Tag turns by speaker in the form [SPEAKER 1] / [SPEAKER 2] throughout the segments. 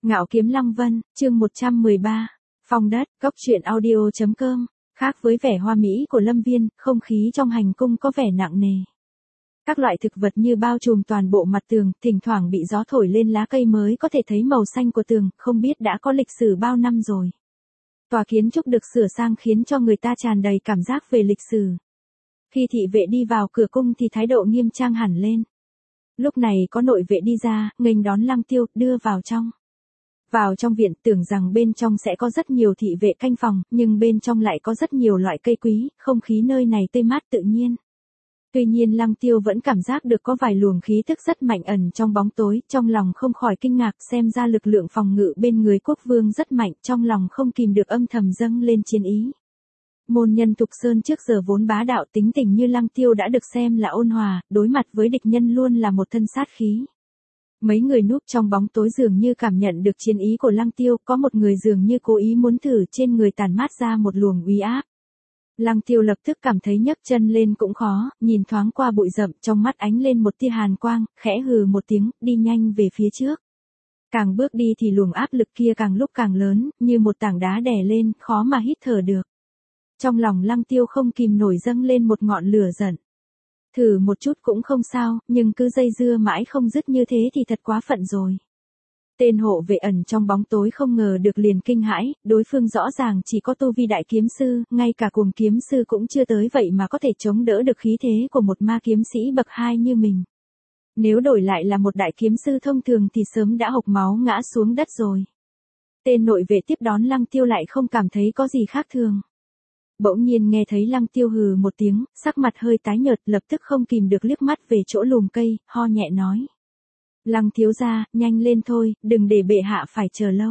[SPEAKER 1] Ngạo Kiếm Lăng Vân, chương 113. Phong đất, góc truyện audio.com. Khác với vẻ hoa mỹ của Lâm Viên, không khí trong hành cung có vẻ nặng nề. Các loại thực vật như bao trùm toàn bộ mặt tường, thỉnh thoảng bị gió thổi lên lá cây mới có thể thấy màu xanh của tường, không biết đã có lịch sử bao năm rồi. Tòa kiến trúc được sửa sang khiến cho người ta tràn đầy cảm giác về lịch sử. Khi thị vệ đi vào cửa cung thì thái độ nghiêm trang hẳn lên. Lúc này có nội vệ đi ra, nghênh đón Lăng Tiêu, đưa vào trong. Vào trong viện tưởng rằng bên trong sẽ có rất nhiều thị vệ canh phòng, nhưng bên trong lại có rất nhiều loại cây quý, không khí nơi này tươi mát tự nhiên. Tuy nhiên Lăng Tiêu vẫn cảm giác được có vài luồng khí tức rất mạnh ẩn trong bóng tối, trong lòng không khỏi kinh ngạc, xem ra lực lượng phòng ngự bên người quốc vương rất mạnh, trong lòng không kìm được âm thầm dâng lên chiến ý. Môn nhân Thục Sơn trước giờ vốn bá đạo, tính tình như Lăng Tiêu đã được xem là ôn hòa, đối mặt với địch nhân luôn là một thân sát khí. Mấy người núp trong bóng tối dường như cảm nhận được chiến ý của Lăng Tiêu, có một người dường như cố ý muốn thử trên người tản mát ra một luồng uy áp. Lăng Tiêu lập tức cảm thấy nhấc chân lên cũng khó, nhìn thoáng qua bụi rậm, trong mắt ánh lên một tia hàn quang, khẽ hừ một tiếng, đi nhanh về phía trước. Càng bước đi thì luồng áp lực kia càng lúc càng lớn, như một tảng đá đè lên, khó mà hít thở được. Trong lòng Lăng Tiêu không kìm nổi dâng lên một ngọn lửa giận. Thử một chút cũng không sao, nhưng cứ dây dưa mãi không dứt như thế thì thật quá phận rồi. Tên hộ vệ ẩn trong bóng tối không ngờ được liền kinh hãi, đối phương rõ ràng chỉ có tu vi đại kiếm sư, ngay cả cuồng kiếm sư cũng chưa tới vậy mà có thể chống đỡ được khí thế của một ma kiếm sĩ bậc 2 như mình. Nếu đổi lại là một đại kiếm sư thông thường thì sớm đã hộc máu ngã xuống đất rồi. Tên nội vệ tiếp đón Lăng Tiêu lại không cảm thấy có gì khác thường. Bỗng nhiên nghe thấy Lăng Tiêu hừ một tiếng, sắc mặt hơi tái nhợt, lập tức không kìm được liếc mắt về chỗ lùm cây, ho nhẹ nói. Lăng thiếu gia, nhanh lên thôi, đừng để bệ hạ phải chờ lâu.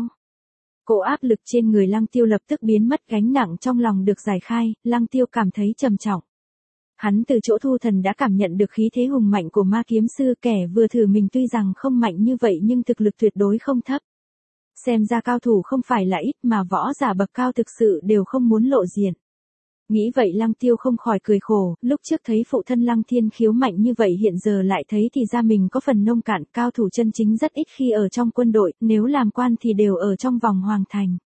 [SPEAKER 1] Cỗ áp lực trên người Lăng Tiêu lập tức biến mất, gánh nặng trong lòng được giải khai, Lăng Tiêu cảm thấy trầm trọng. Hắn từ chỗ Thu Thần đã cảm nhận được khí thế hùng mạnh của ma kiếm sư, kẻ vừa thử mình tuy rằng không mạnh như vậy nhưng thực lực tuyệt đối không thấp. Xem ra cao thủ không phải là ít mà võ giả bậc cao thực sự đều không muốn lộ diện. Nghĩ vậy Lăng Tiêu không khỏi cười khổ, lúc trước thấy phụ thân Lăng Thiên khiếu mạnh như vậy hiện giờ lại thấy thì ra mình có phần nông cạn, cao thủ chân chính rất ít khi ở trong quân đội, nếu làm quan thì đều ở trong vòng hoàng thành.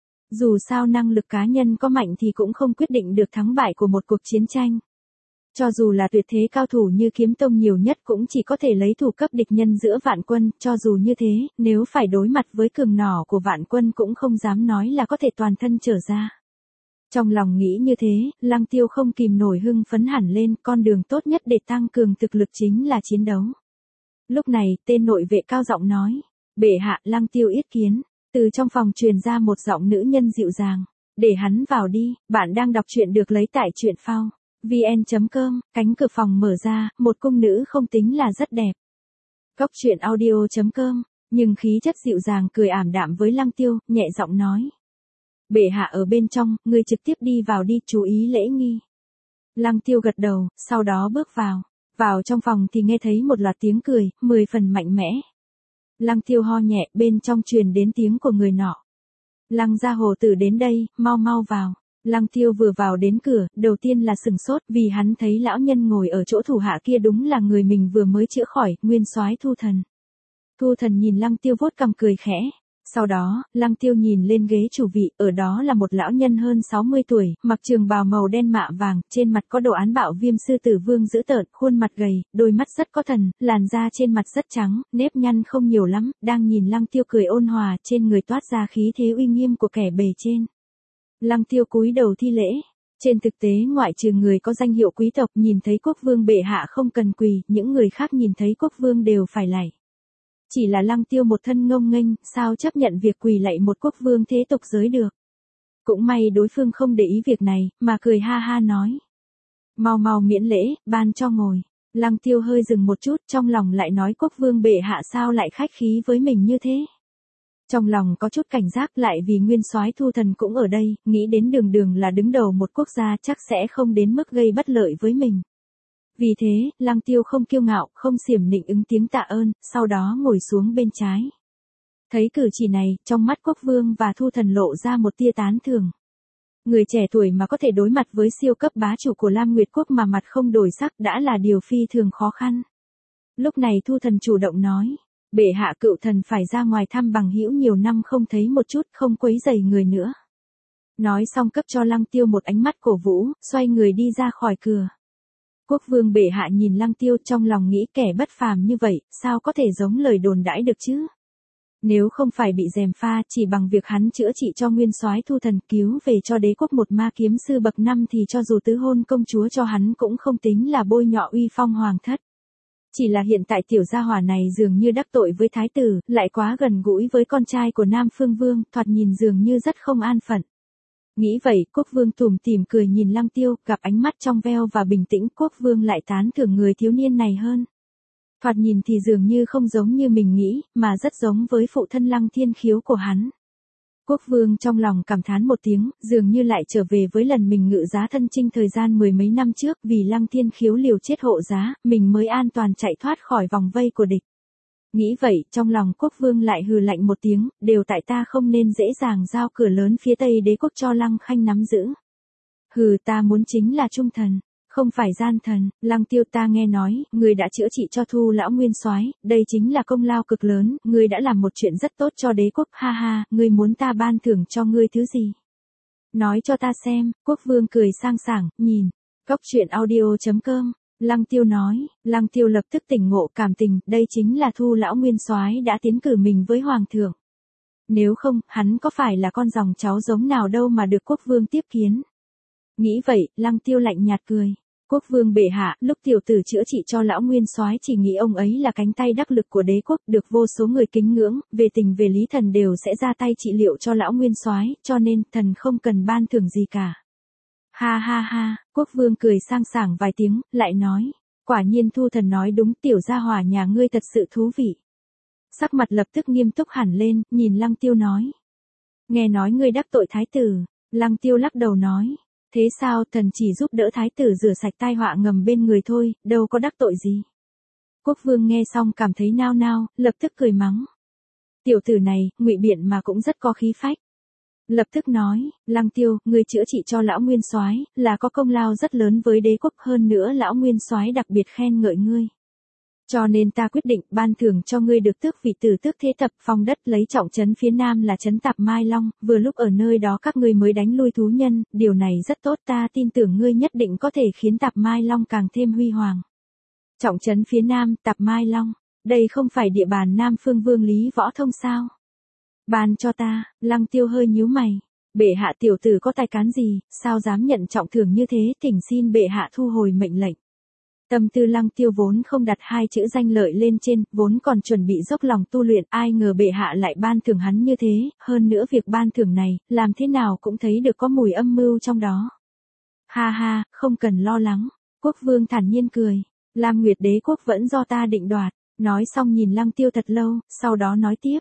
[SPEAKER 1] Dù sao năng lực cá nhân có mạnh thì cũng không quyết định được thắng bại của một cuộc chiến tranh. Cho dù là tuyệt thế cao thủ như Kiếm Tông nhiều nhất cũng chỉ có thể lấy thủ cấp địch nhân giữa vạn quân, cho dù như thế, nếu phải đối mặt với cường nỏ của vạn quân cũng không dám nói là có thể toàn thân trở ra. Trong lòng nghĩ như thế, Lăng Tiêu không kìm nổi hưng phấn hẳn lên, con đường tốt nhất để tăng cường thực lực chính là chiến đấu. Lúc này, tên nội vệ cao giọng nói, bệ hạ, Lăng Tiêu yết kiến. Từ trong phòng truyền ra một giọng nữ nhân dịu dàng, để hắn vào đi, bạn đang đọc truyện được lấy tại truyện phao vn.com, cánh cửa phòng mở ra, một cung nữ không tính là rất đẹp. Góc truyện audio.com, nhưng khí chất dịu dàng cười ảm đạm với Lăng Tiêu, nhẹ giọng nói. Bệ hạ ở bên trong, ngươi trực tiếp đi vào đi, chú ý lễ nghi. Lăng Tiêu gật đầu, sau đó bước vào. Vào trong phòng thì nghe thấy một loạt tiếng cười, 10 phần mạnh mẽ. Lăng Tiêu ho nhẹ, bên trong truyền đến tiếng của người nọ. Lăng gia hồ tử đến đây, mau mau vào. Lăng Tiêu vừa vào đến cửa, đầu tiên là sừng sốt vì hắn thấy lão nhân ngồi ở chỗ thủ hạ kia đúng là người mình vừa mới chữa khỏi, nguyên soái Thu Thần. Thu Thần nhìn Lăng Tiêu vuốt cằm cười khẽ. Sau đó, Lăng Tiêu nhìn lên ghế chủ vị, ở đó là một lão nhân hơn 60 tuổi, mặc trường bào màu đen mạ vàng, trên mặt có đồ án Bạo Viêm sư tử vương dữ tợn, khuôn mặt gầy, đôi mắt rất có thần, làn da trên mặt rất trắng, nếp nhăn không nhiều lắm, đang nhìn Lăng Tiêu cười ôn hòa, trên người toát ra khí thế uy nghiêm của kẻ bề trên. Lăng Tiêu cúi đầu thi lễ. Trên thực tế ngoại trừ người có danh hiệu quý tộc nhìn thấy quốc vương bệ hạ không cần quỳ, những người khác nhìn thấy quốc vương đều phải lạy. Chỉ là Lăng Tiêu một thân ngông nghênh, sao chấp nhận việc quỳ lạy một quốc vương thế tục giới được. Cũng may đối phương không để ý việc này, mà cười ha ha nói. Mau mau miễn lễ, ban cho ngồi. Lăng Tiêu hơi dừng một chút, trong lòng lại nói quốc vương bệ hạ sao lại khách khí với mình như thế. Trong lòng có chút cảnh giác lại vì nguyên soái Thu Thần cũng ở đây, nghĩ đến đường đường là đứng đầu một quốc gia chắc sẽ không đến mức gây bất lợi với mình. Vì thế, Lăng Tiêu không kiêu ngạo, không xiểm nịnh ứng tiếng tạ ơn, sau đó ngồi xuống bên trái. Thấy cử chỉ này, trong mắt quốc vương và Thu Thần lộ ra một tia tán thưởng. Người trẻ tuổi mà có thể đối mặt với siêu cấp bá chủ của Lam Nguyệt Quốc mà mặt không đổi sắc đã là điều phi thường khó khăn. Lúc này Thu Thần chủ động nói, Bệ hạ cựu thần phải ra ngoài thăm bằng hữu nhiều năm không thấy một chút, không quấy rầy người nữa. Nói xong cấp cho Lăng Tiêu một ánh mắt cổ vũ, xoay người đi ra khỏi cửa. Quốc vương bệ hạ nhìn Lăng Tiêu trong lòng nghĩ kẻ bất phàm như vậy, sao có thể giống lời đồn đãi được chứ? Nếu không phải bị gièm pha, chỉ bằng việc hắn chữa trị cho nguyên soái Thu Thần cứu về cho đế quốc một ma kiếm sư bậc năm thì cho dù tứ hôn công chúa cho hắn cũng không tính là bôi nhọ uy phong hoàng thất. Chỉ là hiện tại tiểu gia hỏa này dường như đắc tội với thái tử, lại quá gần gũi với con trai của Nam Phương Vương, thoạt nhìn dường như rất không an phận. Nghĩ vậy, quốc vương tủm tỉm cười nhìn Lăng Tiêu, gặp ánh mắt trong veo và bình tĩnh, quốc vương lại tán thưởng người thiếu niên này hơn. Thoạt nhìn thì dường như không giống như mình nghĩ, mà rất giống với phụ thân Lăng Thiên Khiếu của hắn. Quốc vương trong lòng cảm thán một tiếng, dường như lại trở về với lần mình ngự giá thân chinh thời gian mười mấy năm trước, vì Lăng Thiên Khiếu liều chết hộ giá, mình mới an toàn chạy thoát khỏi vòng vây của địch. Nghĩ vậy, trong lòng quốc vương lại hừ lạnh một tiếng, đều tại ta không nên dễ dàng giao cửa lớn phía Tây đế quốc cho Lăng Khanh nắm giữ. Hừ, ta muốn chính là trung thần, không phải gian thần. Lăng Tiêu, ta nghe nói, người đã chữa trị cho Thu lão nguyên soái, đây chính là công lao cực lớn, ngươi đã làm một chuyện rất tốt cho đế quốc, ha ha, ngươi muốn ta ban thưởng cho ngươi thứ gì? Nói cho ta xem. Quốc vương cười sang sảng, nhìn. Cóc truyện audio.com. Lăng Tiêu nói. Lăng Tiêu lập tức tỉnh ngộ cảm tình, đây chính là Thu lão nguyên soái đã tiến cử mình với hoàng thượng. Nếu không, hắn có phải là con dòng cháu giống nào đâu mà được quốc vương tiếp kiến. Nghĩ vậy, Lăng Tiêu lạnh nhạt cười. Quốc vương bệ hạ, lúc tiểu tử chữa trị cho lão nguyên soái chỉ nghĩ ông ấy là cánh tay đắc lực của đế quốc, được vô số người kính ngưỡng, về tình về lý thần đều sẽ ra tay trị liệu cho lão nguyên soái, cho nên thần không cần ban thưởng gì cả. Ha ha ha, quốc vương cười sang sảng vài tiếng, lại nói, quả nhiên Thu Thần nói đúng, tiểu gia hỏa nhà ngươi thật sự thú vị. Sắc mặt lập tức nghiêm túc hẳn lên, nhìn Lăng Tiêu nói. Nghe nói ngươi đắc tội thái tử. Lăng Tiêu lắc đầu nói. Thế sao, thần chỉ giúp đỡ thái tử rửa sạch tai họa ngầm bên người thôi, đâu có đắc tội gì. Quốc vương nghe xong cảm thấy nao nao, lập tức cười mắng. Tiểu tử này, ngụy biện mà cũng rất có khí phách. Lập tức nói, Lăng Tiêu, ngươi chữa trị cho lão nguyên soái là có công lao rất lớn với đế quốc, hơn nữa lão nguyên soái đặc biệt khen ngợi ngươi. Cho nên ta quyết định ban thưởng cho ngươi được tước vị tử tước thế thập phong đất, lấy trọng trấn phía nam là trấn Tạp Mai Long, vừa lúc ở nơi đó các ngươi mới đánh lui thú nhân, điều này rất tốt, ta tin tưởng ngươi nhất định có thể khiến Tạp Mai Long càng thêm huy hoàng. Trọng trấn phía nam, Tạp Mai Long, đây không phải địa bàn Nam Phương Vương Lý Võ Thông sao? Ban cho ta. Lăng Tiêu hơi nhíu mày. Bệ hạ, tiểu tử có tài cán gì, sao dám nhận trọng thưởng như thế, thỉnh xin bệ hạ thu hồi mệnh lệnh. Tâm tư Lăng Tiêu vốn không đặt hai chữ danh lợi lên trên, vốn còn chuẩn bị dốc lòng tu luyện, ai ngờ bệ hạ lại ban thưởng hắn như thế, hơn nữa việc ban thưởng này, làm thế nào cũng thấy được có mùi âm mưu trong đó. Ha ha, không cần lo lắng. Quốc vương thản nhiên cười. Lam Nguyệt đế quốc vẫn do ta định đoạt. Nói xong nhìn Lăng Tiêu thật lâu, sau đó nói tiếp.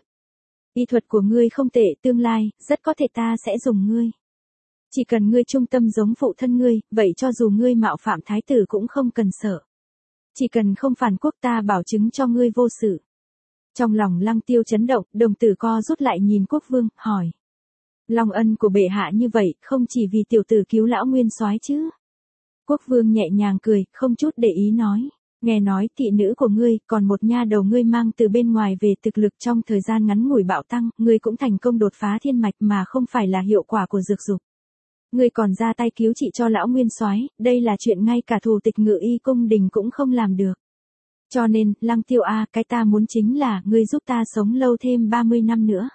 [SPEAKER 1] Y thuật của ngươi không tệ, tương lai, rất có thể ta sẽ dùng ngươi. Chỉ cần ngươi trung tâm giống phụ thân ngươi, vậy cho dù ngươi mạo phạm thái tử cũng không cần sợ. Chỉ cần không phản quốc ta bảo chứng cho ngươi vô sự. Trong lòng Lăng Tiêu chấn động, đồng tử co rút lại nhìn quốc vương, hỏi. Lòng ân của bệ hạ như vậy, không chỉ vì tiểu tử cứu lão nguyên soái chứ. Quốc vương nhẹ nhàng cười, không chút để ý nói. Nghe nói thị nữ của ngươi, còn một nha đầu ngươi mang từ bên ngoài về, thực lực trong thời gian ngắn ngủi bạo tăng, ngươi cũng thành công đột phá thiên mạch mà không phải là hiệu quả của dược dục. Ngươi còn ra tay cứu trị cho lão nguyên soái, đây là chuyện ngay cả thủ tịch Ngự Y cung đình cũng không làm được. Cho nên, Lăng Tiêu a, cái ta muốn chính là, ngươi giúp ta sống lâu thêm 30 năm nữa.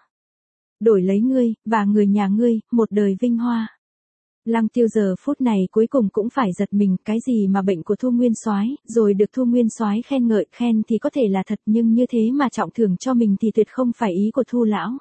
[SPEAKER 1] Đổi lấy ngươi, và người nhà ngươi, một đời vinh hoa. Lăng Tiêu giờ phút này cuối cùng cũng phải giật mình, cái gì mà bệnh của Thu Nguyên Soái, rồi được Thu Nguyên Soái khen ngợi, khen thì có thể là thật, nhưng như thế mà trọng thưởng cho mình thì tuyệt không phải ý của Thu lão.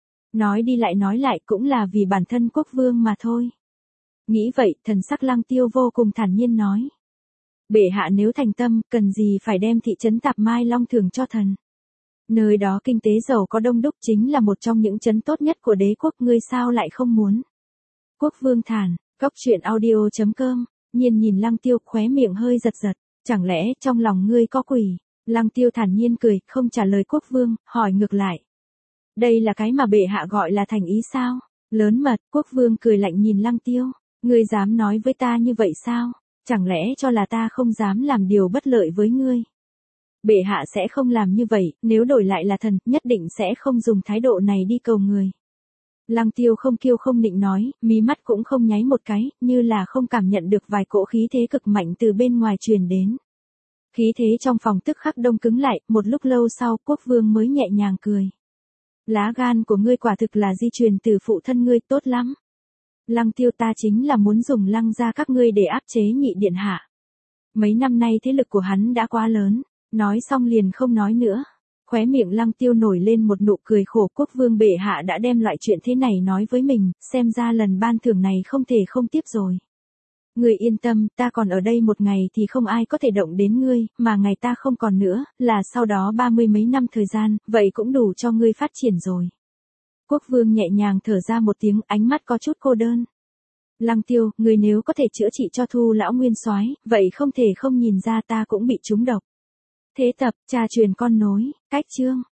[SPEAKER 1] Nói đi lại nói lại cũng là vì bản thân quốc vương mà thôi. Nghĩ vậy, thần sắc Lăng Tiêu vô cùng thản nhiên nói. Bệ hạ nếu thành tâm, cần gì phải đem thị trấn Tạp Mai Long thưởng cho thần. Nơi đó kinh tế giàu có đông đúc, chính là một trong những trấn tốt nhất của đế quốc, ngươi sao lại không muốn. Quốc vương thản, cóc truyện audio.com, nhìn Lăng Tiêu, khóe miệng hơi giật giật, chẳng lẽ trong lòng ngươi có quỷ. Lăng Tiêu thản nhiên cười, không trả lời quốc vương, hỏi ngược lại. Đây là cái mà bệ hạ gọi là thành ý sao? Lớn mật. Quốc vương cười lạnh nhìn Lăng Tiêu. Ngươi dám nói với ta như vậy sao? Chẳng lẽ cho là ta không dám làm điều bất lợi với ngươi? Bệ hạ sẽ không làm như vậy, nếu đổi lại là thần, nhất định sẽ không dùng thái độ này đi cầu người. Lăng Tiêu không kiêu không nịnh nói, mí mắt cũng không nháy một cái, như là không cảm nhận được vài cỗ khí thế cực mạnh từ bên ngoài truyền đến. Khí thế trong phòng tức khắc đông cứng lại, một lúc lâu sau, quốc vương mới nhẹ nhàng cười. Lá gan của ngươi quả thực là di truyền từ phụ thân ngươi, tốt lắm. Lăng Tiêu, ta chính là muốn dùng Lăng gia các ngươi để áp chế nhị điện hạ. Mấy năm nay thế lực của hắn đã quá lớn, nói xong liền không nói nữa. Khóe miệng Lăng Tiêu nổi lên một nụ cười khổ, quốc vương bệ hạ đã đem loại chuyện thế này nói với mình, xem ra lần ban thưởng này không thể không tiếp rồi. Ngươi yên tâm, ta còn ở đây một ngày thì không ai có thể động đến ngươi, mà ngày ta không còn nữa, là sau đó 30 mấy năm thời gian, vậy cũng đủ cho ngươi phát triển rồi. Quốc vương nhẹ nhàng thở ra một tiếng, ánh mắt có chút cô đơn. Lăng Tiêu, ngươi nếu có thể chữa trị cho Thu lão nguyên soái, vậy không thể không nhìn ra ta cũng bị trúng độc. Thế tập, cha truyền con nối, cách chương.